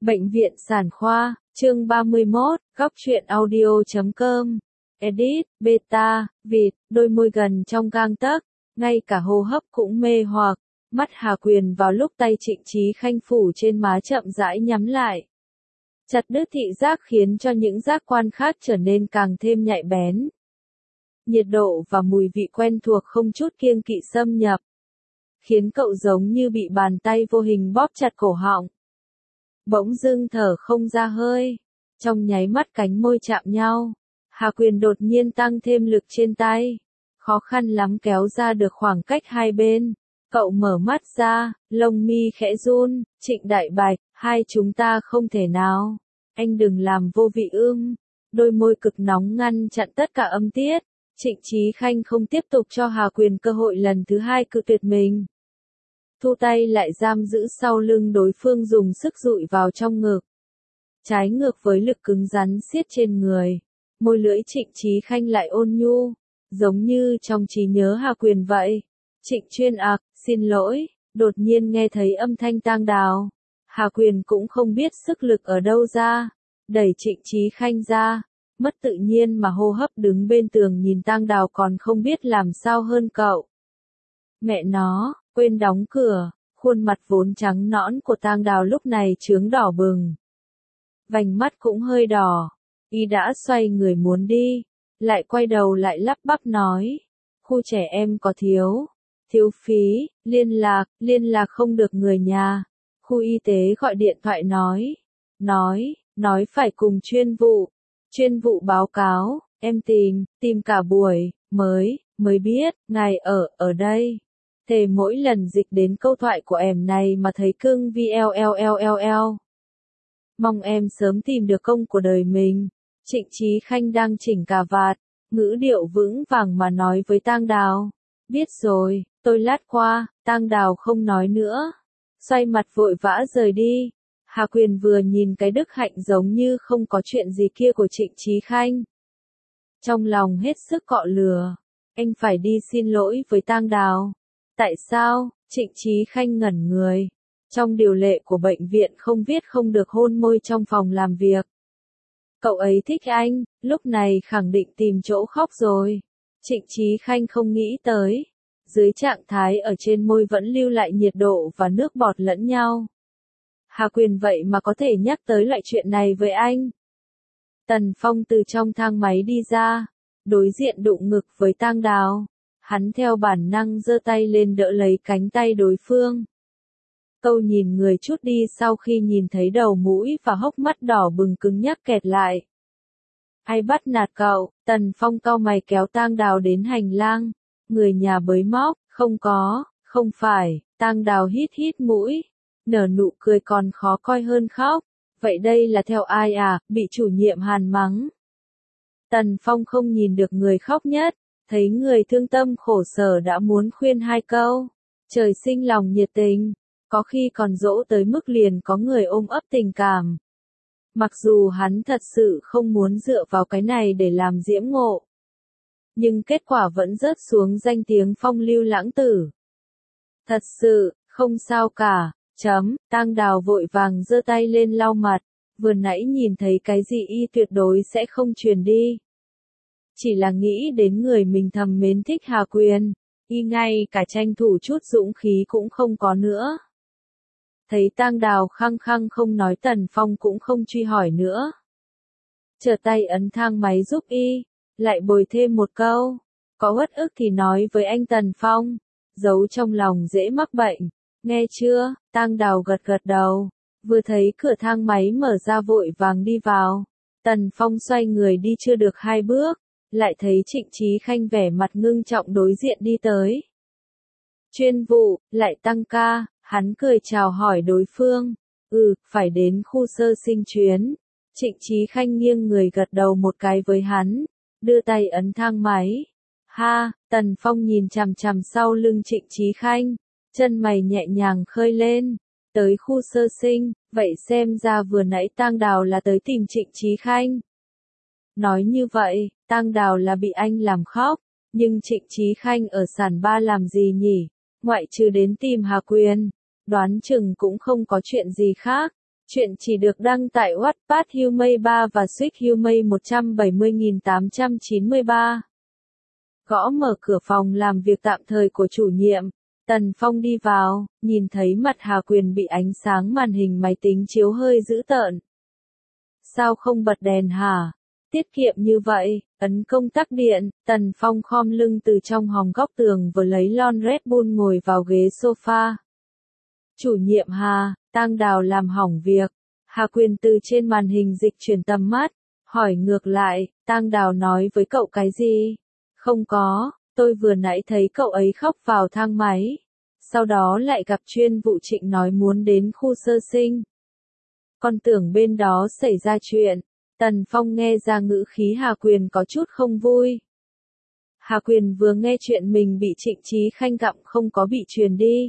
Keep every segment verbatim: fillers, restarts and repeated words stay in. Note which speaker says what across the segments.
Speaker 1: Bệnh viện Sản khoa, chương ba mươi mốt, góc truyện audio chấm com, edit, beta, vịt, đôi môi gần trong gang tấc, ngay cả hô hấp cũng mê hoặc, mắt Hà Quyền vào lúc tay Trịnh Chí Khanh phủ trên má chậm rãi nhắm lại. Chặt đứt thị giác khiến cho những giác quan khác trở nên càng thêm nhạy bén. Nhiệt độ và mùi vị quen thuộc không chút kiêng kỵ xâm nhập, khiến cậu giống như bị bàn tay vô hình bóp chặt cổ họng. Bỗng dưng thở không ra hơi, trong nháy mắt cánh môi chạm nhau, Hà Quyền đột nhiên tăng thêm lực trên tay, khó khăn lắm kéo ra được khoảng cách hai bên. Cậu mở mắt ra, lông mi khẽ run, Trịnh Đại Bạch, hai chúng ta không thể nào, anh đừng làm vô vị ưm. Đôi môi cực nóng ngăn chặn tất cả âm tiết, Trịnh Chí Khanh không tiếp tục cho Hà Quyền cơ hội lần thứ hai cự tuyệt mình. Thu tay lại giam giữ sau lưng đối phương dùng sức dụi vào trong ngực. Trái ngược với lực cứng rắn siết trên người, môi lưỡi Trịnh Chí Khanh lại ôn nhu, giống như trong trí nhớ Hà Quyền vậy. Trịnh Chuyên ạc, xin lỗi, đột nhiên nghe thấy âm thanh tang đào. Hà Quyền cũng không biết sức lực ở đâu ra, đẩy Trịnh Chí Khanh ra, mất tự nhiên mà hô hấp đứng bên tường nhìn tang đào còn không biết làm sao hơn cậu. Mẹ nó, quên đóng cửa, khuôn mặt vốn trắng nõn của tang đào lúc này chướng đỏ bừng. Vành mắt cũng hơi đỏ, y đã xoay người muốn đi, lại quay đầu lại lắp bắp nói, khu trẻ em có thiếu. Thiếu phí, liên lạc, liên lạc không được người nhà. Khu y tế gọi điện thoại nói, nói, nói phải cùng chuyên vụ. Chuyên vụ báo cáo, em tìm, tìm cả buổi, mới, mới biết, ngài ở, ở đây. Thề mỗi lần dịch đến câu thoại của em này mà thấy cưng vi eo eo eo eo eo. Mong em sớm tìm được công của đời mình. Trịnh Chí Khanh đang chỉnh cà vạt, ngữ điệu vững vàng mà nói với tang đào. Biết rồi, tôi lát qua, tang đào không nói nữa. Xoay mặt vội vã rời đi. Hà Quyền vừa nhìn cái đức hạnh giống như không có chuyện gì kia của Trịnh Chí Khanh. Trong lòng hết sức cọ lừa. Anh phải đi xin lỗi với tang đào. Tại sao? Trịnh Chí Khanh ngẩn người. Trong điều lệ của bệnh viện không viết không được hôn môi trong phòng làm việc. Cậu ấy thích anh, lúc này khẳng định tìm chỗ khóc rồi. Trịnh Chí Khanh không nghĩ tới. Dưới trạng thái ở trên môi vẫn lưu lại nhiệt độ và nước bọt lẫn nhau. Hà Quyền vậy mà có thể nhắc tới loại chuyện này với anh. Tần Phong từ trong thang máy đi ra, đối diện đụng ngực với tang đào. Hắn theo bản năng giơ tay lên đỡ lấy cánh tay đối phương. Câu nhìn người chút đi sau khi nhìn thấy đầu mũi và hốc mắt đỏ bừng cứng nhắc kẹt lại. Ai bắt nạt cậu? Tần Phong cau mày kéo tang đào đến hành lang. Người nhà bới móc, không có, không phải, tang đào hít hít mũi, nở nụ cười còn khó coi hơn khóc. Vậy đây là theo ai à, bị chủ nhiệm Hàn mắng. Tần Phong không nhìn được người khóc nhất, thấy người thương tâm khổ sở đã muốn khuyên hai câu. Trời sinh lòng nhiệt tình, có khi còn dỗ tới mức liền có người ôm ấp tình cảm. Mặc dù hắn thật sự không muốn dựa vào cái này để làm diễm ngộ. Nhưng kết quả vẫn rớt xuống danh tiếng phong lưu lãng tử. Thật sự, không sao cả, chấm, tang đào vội vàng giơ tay lên lau mặt, vừa nãy nhìn thấy cái gì y tuyệt đối sẽ không truyền đi. Chỉ là nghĩ đến người mình thầm mến thích Hà Quyền, y ngay cả tranh thủ chút dũng khí cũng không có nữa. Thấy tang đào khăng khăng không nói Tần Phong cũng không truy hỏi nữa. Trở tay ấn thang máy giúp y. Lại bồi thêm một câu, có uất ức thì nói với anh Tần Phong, giấu trong lòng dễ mắc bệnh, nghe chưa? Tang đào gật gật đầu, vừa thấy cửa thang máy mở ra vội vàng đi vào. Tần Phong xoay người đi chưa được hai bước, lại thấy Trịnh Chí Khanh vẻ mặt ngưng trọng đối diện đi tới. Chuyên vụ, lại tăng ca, hắn cười chào hỏi đối phương, ừ, phải đến khu sơ sinh chuyến. Trịnh Chí Khanh nghiêng người gật đầu một cái với hắn. Đưa tay ấn thang máy. Ha, Tần Phong nhìn chằm chằm sau lưng Trịnh Chí Khanh, chân mày nhẹ nhàng khơi lên. Tới khu sơ sinh, vậy xem ra vừa nãy tang đào là tới tìm Trịnh Chí Khanh. Nói như vậy, tang đào là bị anh làm khóc, nhưng Trịnh Chí Khanh ở sản ba làm gì nhỉ? Ngoại trừ đến tìm Hà Quyền, đoán chừng cũng không có chuyện gì khác. Chuyện chỉ được đăng tại Wattpad Humay ba và Suýt Humay một trăm bảy mươi nghìn tám trăm chín mươi ba. Gõ mở cửa phòng làm việc tạm thời của chủ nhiệm. Tần Phong đi vào, nhìn thấy mặt Hà Quyền bị ánh sáng màn hình máy tính chiếu hơi dữ tợn. Sao không bật đèn hả? Tiết kiệm như vậy, ấn công tắc điện, Tần Phong khom lưng từ trong hòng góc tường vừa lấy lon Red Bull ngồi vào ghế sofa. Chủ nhiệm Hà, Tang Đào làm hỏng việc. Hà Quyền từ trên màn hình dịch chuyển tầm mắt, hỏi ngược lại, Tang Đào nói với cậu cái gì? Không có, tôi vừa nãy thấy cậu ấy khóc vào thang máy. Sau đó lại gặp chuyên vụ Trịnh nói muốn đến khu sơ sinh. Con tưởng bên đó xảy ra chuyện. Tần Phong nghe ra ngữ khí Hà Quyền có chút không vui. Hà Quyền vừa nghe chuyện mình bị Trịnh Chí Khanh gặm không có bị truyền đi.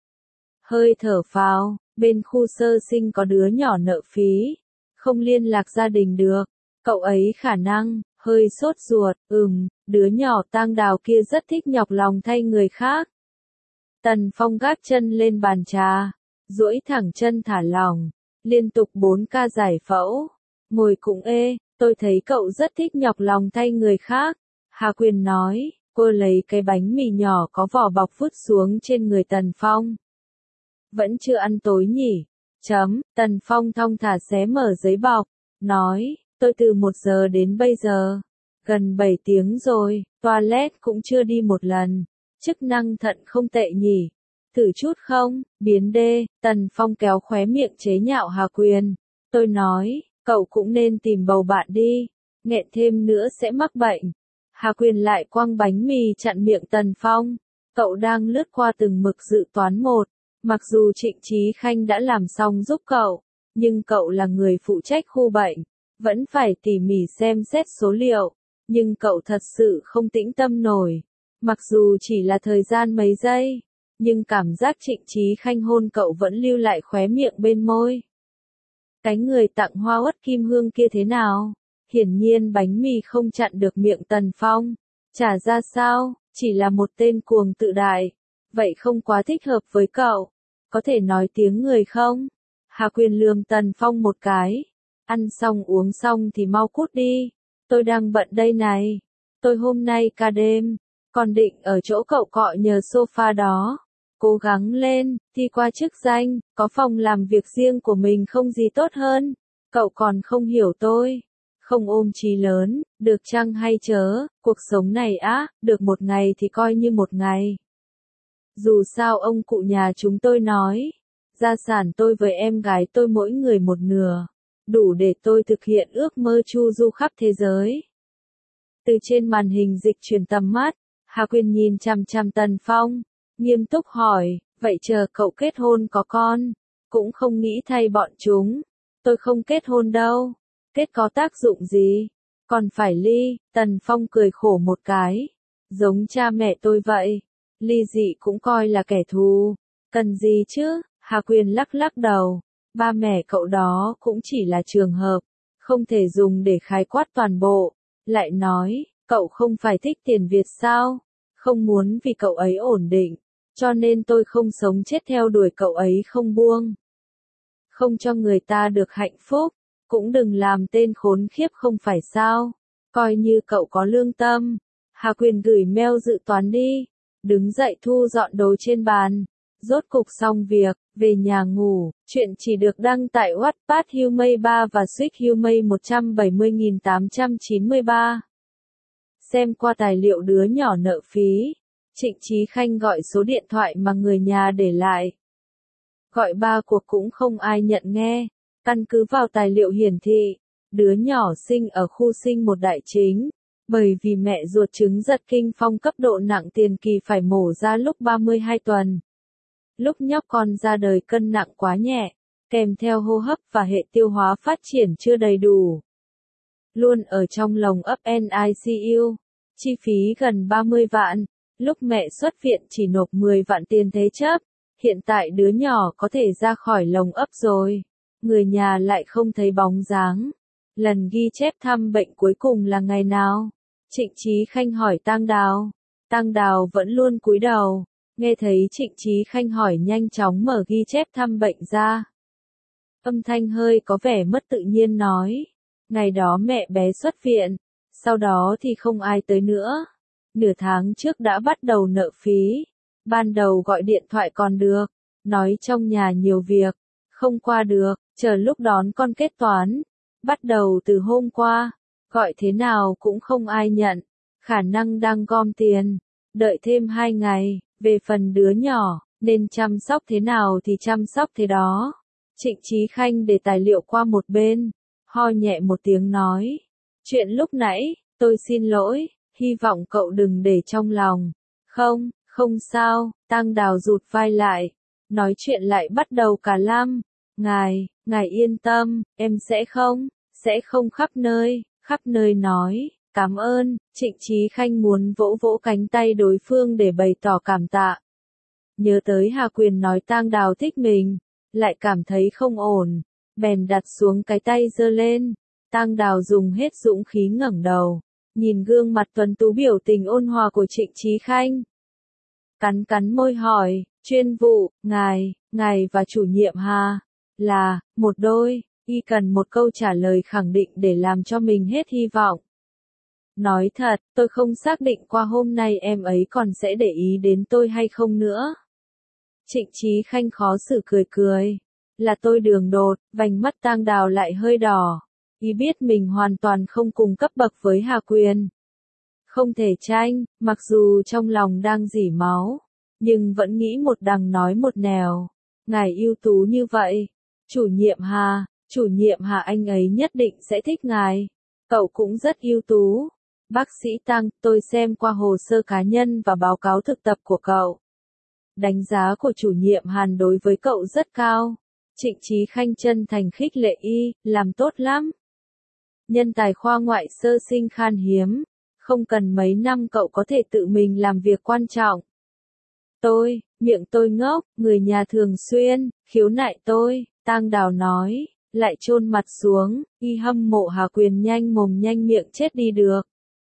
Speaker 1: Hơi thở phào, bên khu sơ sinh có đứa nhỏ nợ phí. Không liên lạc gia đình được. Cậu ấy khả năng, hơi sốt ruột, ừm, đứa nhỏ Tang Đào kia rất thích nhọc lòng thay người khác. Tần Phong gác chân lên bàn trà, duỗi thẳng chân thả lỏng, liên tục bốn ca giải phẫu. Ngồi cũng ê, tôi thấy cậu rất thích nhọc lòng thay người khác. Hà Quyền nói, cô lấy cái bánh mì nhỏ có vỏ bọc vứt xuống trên người Tần Phong. Vẫn chưa ăn tối nhỉ? Chấm, Tần Phong thong thả xé mở giấy bọc, nói, tôi từ một giờ đến bây giờ. Gần bảy tiếng rồi, toilet cũng chưa đi một lần. Chức năng thận không tệ nhỉ? Thử chút không? Biến đê, Tần Phong kéo khóe miệng chế nhạo Hà Quyền. Tôi nói, cậu cũng nên tìm bầu bạn đi. Nghẹn thêm nữa sẽ mắc bệnh. Hà Quyền lại quăng bánh mì chặn miệng Tần Phong. Cậu đang lướt qua từng mực dự toán một. Mặc dù Trịnh Chí Khanh đã làm xong giúp cậu, nhưng cậu là người phụ trách khu bệnh. Vẫn phải tỉ mỉ xem xét số liệu. Nhưng cậu thật sự không tĩnh tâm nổi. Mặc dù chỉ là thời gian mấy giây, nhưng cảm giác Trịnh Chí Khanh hôn cậu vẫn lưu lại khóe miệng bên môi. Cái người tặng hoa uất kim hương kia thế nào? Hiển nhiên bánh mì không chặn được miệng Tần Phong. Chả ra sao, chỉ là một tên cuồng tự đại. Vậy không quá thích hợp với cậu. Có thể nói tiếng người không? Hà Quyền lườm Tần Phong một cái. Ăn xong uống xong thì mau cút đi. Tôi đang bận đây này. Tôi hôm nay ca đêm. Còn định ở chỗ cậu cọ nhờ sofa đó. Cố gắng lên, thi qua chức danh, có phòng làm việc riêng của mình không gì tốt hơn. Cậu còn không hiểu tôi. Không ôm chí lớn, được chăng hay chớ, cuộc sống này á, được một ngày thì coi như một ngày. Dù sao ông cụ nhà chúng tôi nói, gia sản tôi với em gái tôi mỗi người một nửa, đủ để tôi thực hiện ước mơ chu du khắp thế giới. Từ trên màn hình dịch chuyển tầm mắt, Hà Quyền nhìn chằm chằm Tần Phong, nghiêm túc hỏi, vậy chờ cậu kết hôn có con, cũng không nghĩ thay bọn chúng. Tôi không kết hôn đâu, kết có tác dụng gì, còn phải ly. Tần Phong cười khổ một cái, giống cha mẹ tôi vậy, ly dị cũng coi là kẻ thù, cần gì chứ. Hà Quyền lắc lắc đầu, ba mẹ cậu đó cũng chỉ là trường hợp, không thể dùng để khái quát toàn bộ. Lại nói, cậu không phải thích tiền Việt sao? Không muốn vì cậu ấy ổn định, cho nên tôi không sống chết theo đuổi cậu ấy không buông. Không cho người ta được hạnh phúc, cũng đừng làm tên khốn khiếp không phải sao? Coi như cậu có lương tâm. Hà Quyền gửi mail dự toán đi, đứng dậy thu dọn đồ trên bàn. Rốt cục xong việc, về nhà ngủ. Chuyện chỉ được đăng tại Wattpad Humay ba và Suýt Humay một trăm bảy mươi nghìn tám trăm chín mươi ba. Xem qua tài liệu đứa nhỏ nợ phí, Trịnh Chí Khanh gọi số điện thoại mà người nhà để lại. Gọi ba cuộc cũng không ai nhận nghe. Căn cứ vào tài liệu hiển thị, đứa nhỏ sinh ở khu sinh một đại chính. Bởi vì mẹ ruột chứng giật kinh phong cấp độ nặng tiền kỳ phải mổ ra lúc ba mươi hai tuần. Lúc nhóc con ra đời cân nặng quá nhẹ, kèm theo hô hấp và hệ tiêu hóa phát triển chưa đầy đủ. Luôn ở trong lồng ấp en i xê u, chi phí gần ba mươi vạn, lúc mẹ xuất viện chỉ nộp mười vạn tiền thế chấp, hiện tại đứa nhỏ có thể ra khỏi lồng ấp rồi, người nhà lại không thấy bóng dáng. Lần ghi chép thăm bệnh cuối cùng là ngày nào? Trịnh Chí Khanh hỏi Tang Đào. Tang Đào vẫn luôn cúi đầu, nghe thấy Trịnh Chí Khanh hỏi nhanh chóng mở ghi chép thăm bệnh ra. Âm thanh hơi có vẻ mất tự nhiên nói. Ngày đó mẹ bé xuất viện, sau đó thì không ai tới nữa. Nửa tháng trước đã bắt đầu nợ phí. Ban đầu gọi điện thoại còn được, nói trong nhà nhiều việc, không qua được, chờ lúc đón con kết toán. Bắt đầu từ hôm qua, gọi thế nào cũng không ai nhận, khả năng đang gom tiền, đợi thêm hai ngày, về phần đứa nhỏ, nên chăm sóc thế nào thì chăm sóc thế đó. Trịnh Chí Khanh để tài liệu qua một bên, ho nhẹ một tiếng nói, chuyện lúc nãy, tôi xin lỗi, hy vọng cậu đừng để trong lòng. Không, không sao, Tang Đào rụt vai lại, nói chuyện lại bắt đầu cả lam, ngài, ngài yên tâm, em sẽ không, sẽ không khắp nơi, khắp nơi nói, cảm ơn, Trịnh Chí Khanh muốn vỗ vỗ cánh tay đối phương để bày tỏ cảm tạ. Nhớ tới Hà Quyền nói Tang Đào thích mình, lại cảm thấy không ổn, bèn đặt xuống cái tay giơ lên. Tang Đào dùng hết dũng khí ngẩng đầu, nhìn gương mặt tuấn tú biểu tình ôn hòa của Trịnh Chí Khanh. Cắn cắn môi hỏi, chuyên vụ, ngài, ngài và chủ nhiệm Hà, là, một đôi, y cần một câu trả lời khẳng định để làm cho mình hết hy vọng. Nói thật, tôi không xác định qua hôm nay em ấy còn sẽ để ý đến tôi hay không nữa. Trịnh Chí Khanh khó xử cười cười. Là tôi đường đột, vành mắt Tang Đào lại hơi đỏ. Y biết mình hoàn toàn không cùng cấp bậc với Hà Quyền. Không thể tranh, mặc dù trong lòng đang rỉ máu, nhưng vẫn nghĩ một đằng nói một nẻo. Ngài ưu tú như vậy. Chủ nhiệm Hà, chủ nhiệm Hà anh ấy nhất định sẽ thích ngài. Cậu cũng rất ưu tú. Bác sĩ Tang, tôi xem qua hồ sơ cá nhân và báo cáo thực tập của cậu. Đánh giá của chủ nhiệm Hàn đối với cậu rất cao. Trịnh Chí Khanh chân thành khích lệ y, làm tốt lắm. Nhân tài khoa ngoại sơ sinh khan hiếm, không cần mấy năm cậu có thể tự mình làm việc quan trọng. Tôi, miệng tôi ngốc, người nhà thường xuyên, khiếu nại tôi, Tang Đào nói, lại chôn mặt xuống, y hâm mộ Hà Quyền nhanh mồm nhanh miệng chết đi được.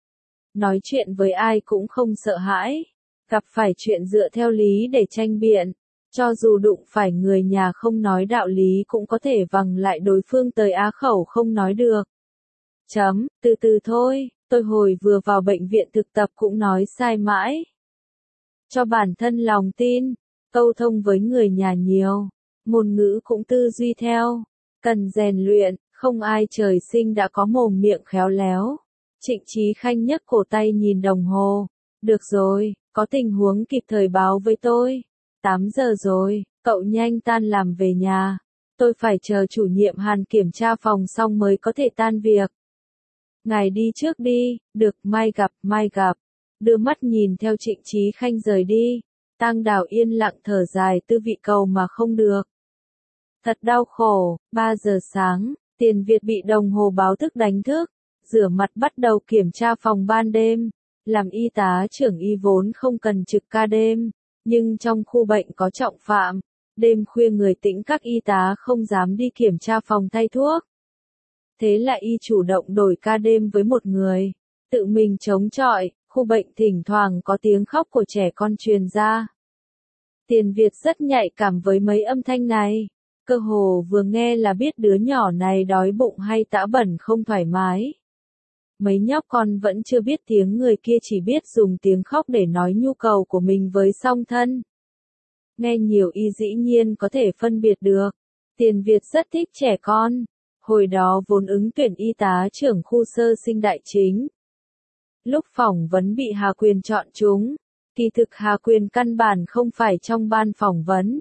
Speaker 1: Nói chuyện với ai cũng không sợ hãi, gặp phải chuyện dựa theo lý để tranh biện, cho dù đụng phải người nhà không nói đạo lý cũng có thể vằng lại đối phương tới á khẩu không nói được. Chấm, từ từ thôi, tôi hồi vừa vào bệnh viện thực tập cũng nói sai mãi. Cho bản thân lòng tin, câu thông với người nhà nhiều, ngôn ngữ cũng tư duy theo, cần rèn luyện, không ai trời sinh đã có mồm miệng khéo léo. Trịnh Chí Khanh nhấc cổ tay nhìn đồng hồ, được rồi, có tình huống kịp thời báo với tôi. tám giờ rồi, cậu nhanh tan làm về nhà. Tôi phải chờ chủ nhiệm Hàn kiểm tra phòng xong mới có thể tan việc. Ngài đi trước đi, được, mai gặp, mai gặp. Đưa mắt nhìn theo Trịnh Chí Khanh rời đi. Tang Đào yên lặng thở dài tư vị cầu mà không được. Thật đau khổ, ba giờ sáng, Tiền Việt bị đồng hồ báo thức đánh thức. Rửa mặt bắt đầu kiểm tra phòng ban đêm. Làm y tá trưởng y vốn không cần trực ca đêm, nhưng trong khu bệnh có trọng phạm, đêm khuya người tĩnh các y tá không dám đi kiểm tra phòng thay thuốc. Thế là y chủ động đổi ca đêm với một người, tự mình chống chọi, khu bệnh thỉnh thoảng có tiếng khóc của trẻ con truyền ra. Tiền Việt rất nhạy cảm với mấy âm thanh này, cơ hồ vừa nghe là biết đứa nhỏ này đói bụng hay tã bẩn không thoải mái. Mấy nhóc con vẫn chưa biết tiếng người kia chỉ biết dùng tiếng khóc để nói nhu cầu của mình với song thân. Nghe nhiều y dĩ nhiên có thể phân biệt được. Tiền Việt rất thích trẻ con. Hồi đó vốn ứng tuyển y tá trưởng khu sơ sinh đại chính. Lúc phỏng vấn bị Hà Quyền chọn chúng. Kỳ thực Hà Quyền căn bản không phải trong ban phỏng vấn.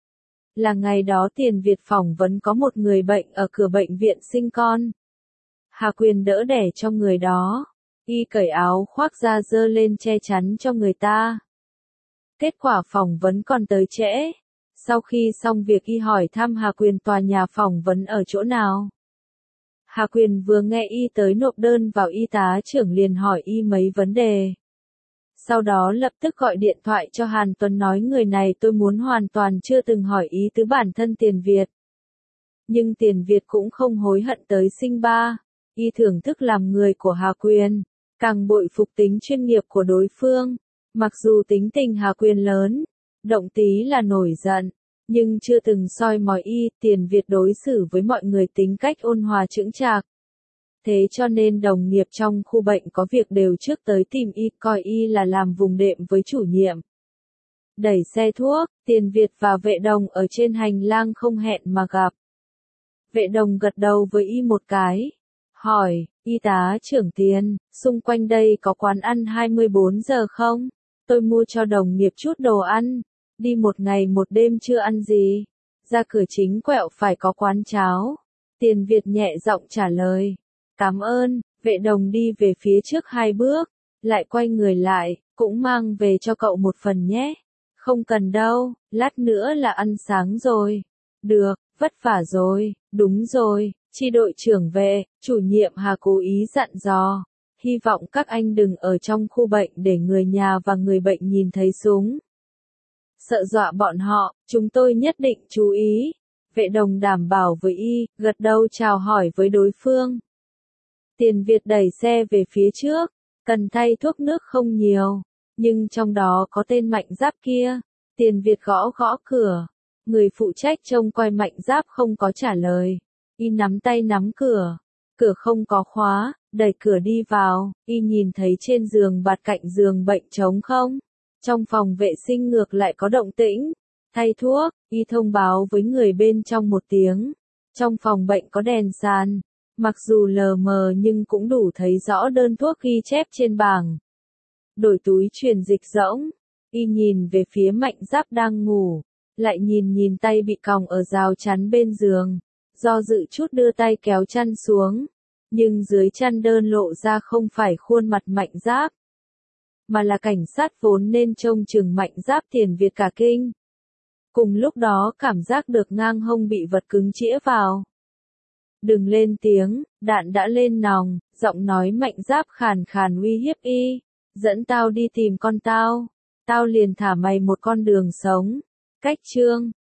Speaker 1: Là ngày đó Tiền Việt phỏng vấn có một người bệnh ở cửa bệnh viện sinh con. Hà Quyền đỡ đẻ cho người đó, y cởi áo khoác ra dơ lên che chắn cho người ta. Kết quả phỏng vấn còn tới trễ. Sau khi xong việc y hỏi thăm Hà Quyền tòa nhà phỏng vấn ở chỗ nào. Hà Quyền vừa nghe y tới nộp đơn vào y tá trưởng liền hỏi y mấy vấn đề. Sau đó lập tức gọi điện thoại cho Hàn Tuấn nói người này tôi muốn hoàn toàn chưa từng hỏi ý tứ bản thân Tiền Việt. Nhưng Tiền Việt cũng không hối hận tới sinh ba. Y thưởng thức làm người của Hà Quyền, càng bội phục tính chuyên nghiệp của đối phương. Mặc dù tính tình Hà Quyền lớn, động tí là nổi giận, nhưng chưa từng soi mói y. Tiền Việt đối xử với mọi người tính cách ôn hòa chững chạc. Thế cho nên đồng nghiệp trong khu bệnh có việc đều trước tới tìm y, coi y là làm vùng đệm với chủ nhiệm. Đẩy xe thuốc, Tiền Việt và Vệ Đồng ở trên hành lang không hẹn mà gặp. Vệ Đồng gật đầu với y một cái. Hỏi, y tá trưởng Tiền, xung quanh đây có quán ăn hai mươi bốn giờ không? Tôi mua cho đồng nghiệp chút đồ ăn. Đi một ngày một đêm chưa ăn gì. Ra cửa chính quẹo phải có quán cháo. Tiền Việt nhẹ giọng trả lời. Cảm ơn. Vệ Đồng đi về phía trước hai bước. Lại quay người lại, cũng mang về cho cậu một phần nhé. Không cần đâu, lát nữa là ăn sáng rồi. Được, vất vả rồi, đúng rồi, chi đội trưởng Vệ, chủ nhiệm Hà cố ý dặn dò. Hy vọng các anh đừng ở trong khu bệnh để người nhà và người bệnh nhìn thấy súng. Sợ dọa bọn họ, chúng tôi nhất định chú ý. Vệ Đồng đảm bảo với y, gật đầu chào hỏi với đối phương. Tiền Việt đẩy xe về phía trước, cần thay thuốc nước không nhiều, nhưng trong đó có tên Mạnh Giáp kia. Tiền Việt gõ gõ cửa, người phụ trách trông coi Mạnh Giáp không có trả lời. Y nắm tay nắm cửa, cửa không có khóa, đẩy cửa đi vào, y nhìn thấy trên giường bạt cạnh giường bệnh trống không. Trong phòng vệ sinh ngược lại có động tĩnh. Thay thuốc, y thông báo với người bên trong một tiếng. Trong phòng bệnh có đèn sàn, mặc dù lờ mờ nhưng cũng đủ thấy rõ đơn thuốc ghi chép trên bảng. Đổi túi truyền dịch rỗng, y nhìn về phía Mạnh Giáp đang ngủ, lại nhìn nhìn tay bị còng ở rào chắn bên giường, do dự chút đưa tay kéo chăn xuống, nhưng dưới chăn đơn lộ ra không phải khuôn mặt Mạnh Giáp, mà là cảnh sát vốn nên trông chừng Mạnh Giáp. Tiền Việt cả kinh. Cùng lúc đó cảm giác được ngang hông bị vật cứng chĩa vào. Đừng lên tiếng, đạn đã lên nòng, giọng nói Mạnh Giáp khàn khàn uy hiếp y. Dẫn tao đi tìm con tao, tao liền thả mày một con đường sống. Cách chương